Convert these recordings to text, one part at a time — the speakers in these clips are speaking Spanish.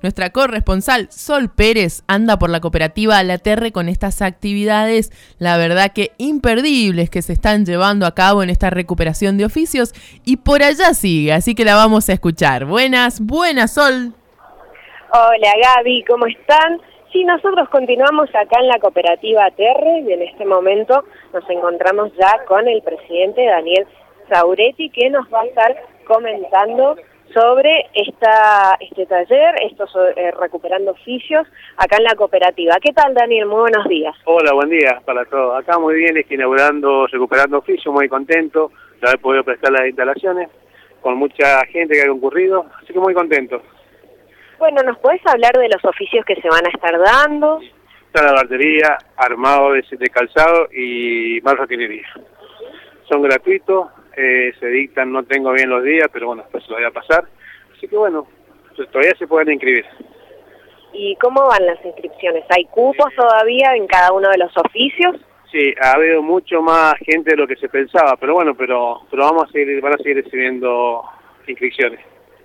nuestra corresponsal Sol Pérez anda por la cooperativa La Terre con estas actividades, la verdad que imperdibles que se están llevando a cabo en esta recuperación de oficios y por allá sigue, así que la vamos a escuchar. Buenas Sol. Hola Gaby, ¿cómo están? Sí, nosotros continuamos acá en la cooperativa Terre y en este momento nos encontramos ya con el presidente Daniel Sauretti, que nos va a estar comentando sobre este taller, recuperando oficios acá en la cooperativa. ¿Qué tal, Daniel? Muy buenos días. Hola, buen día para todos. Acá muy bien, inaugurando, recuperando oficios, muy contento de haber podido prestar las instalaciones, con mucha gente que ha concurrido, así que muy contento. Bueno, ¿nos podés hablar de los oficios que se van a estar dando? Está la barbería, armado de calzado y marroquinería. Son gratuitos, se dictan, no tengo bien los días, pero bueno, después se lo voy a pasar. Así que bueno, todavía se pueden inscribir. ¿Y cómo van las inscripciones? ¿Hay cupos todavía en cada uno de los oficios? Sí, ha habido mucho más gente de lo que se pensaba, pero bueno, pero van a seguir recibiendo inscripciones.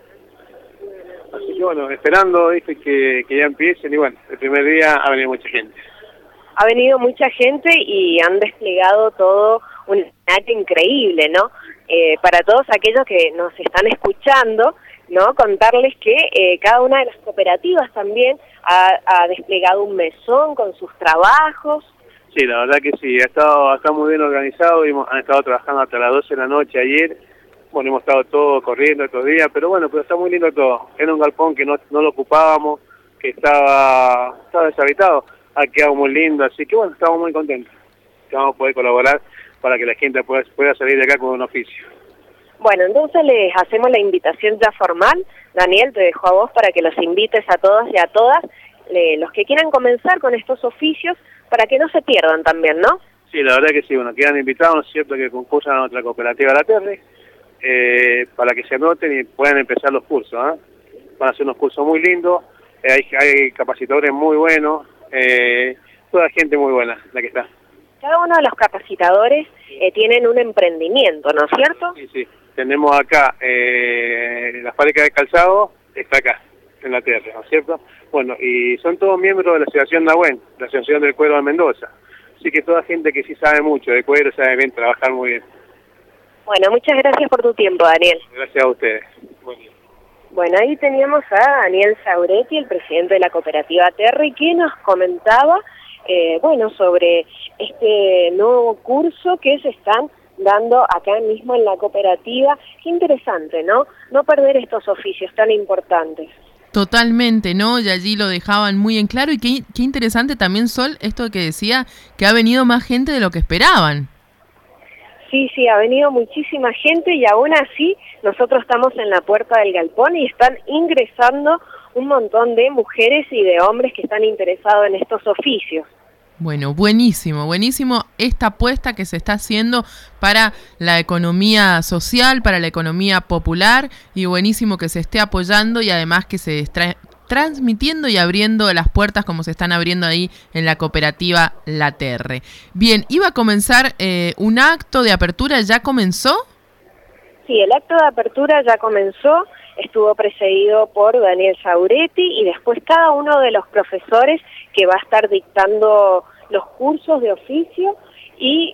Así que bueno, esperando que ya empiecen y bueno, el primer día ha venido mucha gente. Ha venido mucha gente y han desplegado todo un escenario increíble, ¿no? Para todos aquellos que nos están escuchando, ¿no? Contarles que cada una de las cooperativas también ha desplegado un mesón con sus trabajos. Sí, la verdad que sí, está muy bien organizado, han estado trabajando hasta las 12 de la noche ayer. Bueno, hemos estado todos corriendo estos días, pero bueno, está muy lindo todo. Era un galpón que no lo ocupábamos, que estaba deshabitado. Ha quedado muy lindo, así que bueno, estamos muy contentos. Que vamos a poder colaborar para que la gente pueda salir de acá con un oficio. Bueno, entonces les hacemos la invitación ya formal. Daniel, te dejo a vos para que los invites a todos y a todas, los que quieran comenzar con estos oficios, para que no se pierdan también, ¿no? Sí, la verdad que sí, bueno, quedan invitados, ¿no es cierto?, que concursan a nuestra cooperativa La Terre, para que se anoten y puedan empezar los cursos, ¿eh? Van a ser unos cursos muy lindos, hay capacitadores muy buenos, toda gente muy buena la que está. Cada uno de los capacitadores tienen un emprendimiento, ¿no es cierto? Sí. Tenemos acá la fábrica de calzado, está acá, en La Terre, ¿no es cierto? Bueno, y son todos miembros de la Asociación Nahuen, la Asociación del Cuero de Mendoza. Así que toda gente que sí sabe mucho de cuero, sabe bien trabajar muy bien. Bueno, muchas gracias por tu tiempo, Daniel. Gracias a ustedes. Bueno, ahí teníamos a Daniel Sauretti, el presidente de la cooperativa Terre, que nos comentaba sobre este nuevo curso que se están dando acá mismo en la cooperativa. Qué interesante, ¿no? No perder estos oficios tan importantes. Totalmente, ¿no? Y allí lo dejaban muy en claro y qué interesante también, Sol, esto que decía, que ha venido más gente de lo que esperaban. Sí, ha venido muchísima gente y aún así nosotros estamos en la puerta del galpón y están ingresando un montón de mujeres y de hombres que están interesados en estos oficios. Bueno, buenísimo esta apuesta que se está haciendo para la economía social, para la economía popular y buenísimo que se esté apoyando y además que se esté transmitiendo y abriendo las puertas como se están abriendo ahí en la cooperativa La Terre. Bien, iba a comenzar un acto de apertura, ¿ya comenzó? Sí, el acto de apertura ya comenzó, estuvo precedido por Daniel Sauretti y después cada uno de los profesores que va a estar dictando los cursos de oficio y,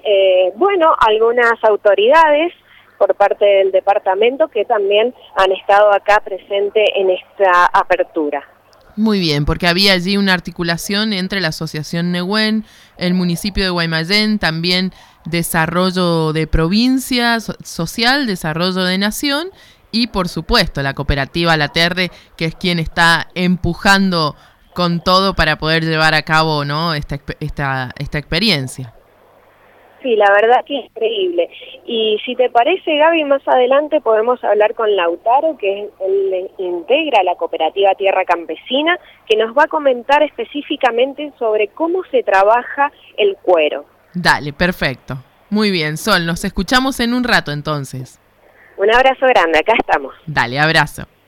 algunas autoridades por parte del departamento que también han estado acá presentes en esta apertura. Muy bien, porque había allí una articulación entre la Asociación Nahuen, el municipio de Guaymallén, también Desarrollo de Provincia Social, Desarrollo de Nación y por supuesto la cooperativa La Terre, que es quien está empujando con todo para poder llevar a cabo, ¿no?, esta experiencia. Sí, la verdad que es increíble. Y si te parece, Gaby, más adelante podemos hablar con Lautaro, que él integra la cooperativa Tierra Campesina, que nos va a comentar específicamente sobre cómo se trabaja el cuero. Dale, perfecto. Muy bien, Sol, nos escuchamos en un rato entonces. Un abrazo grande, acá estamos. Dale, abrazo.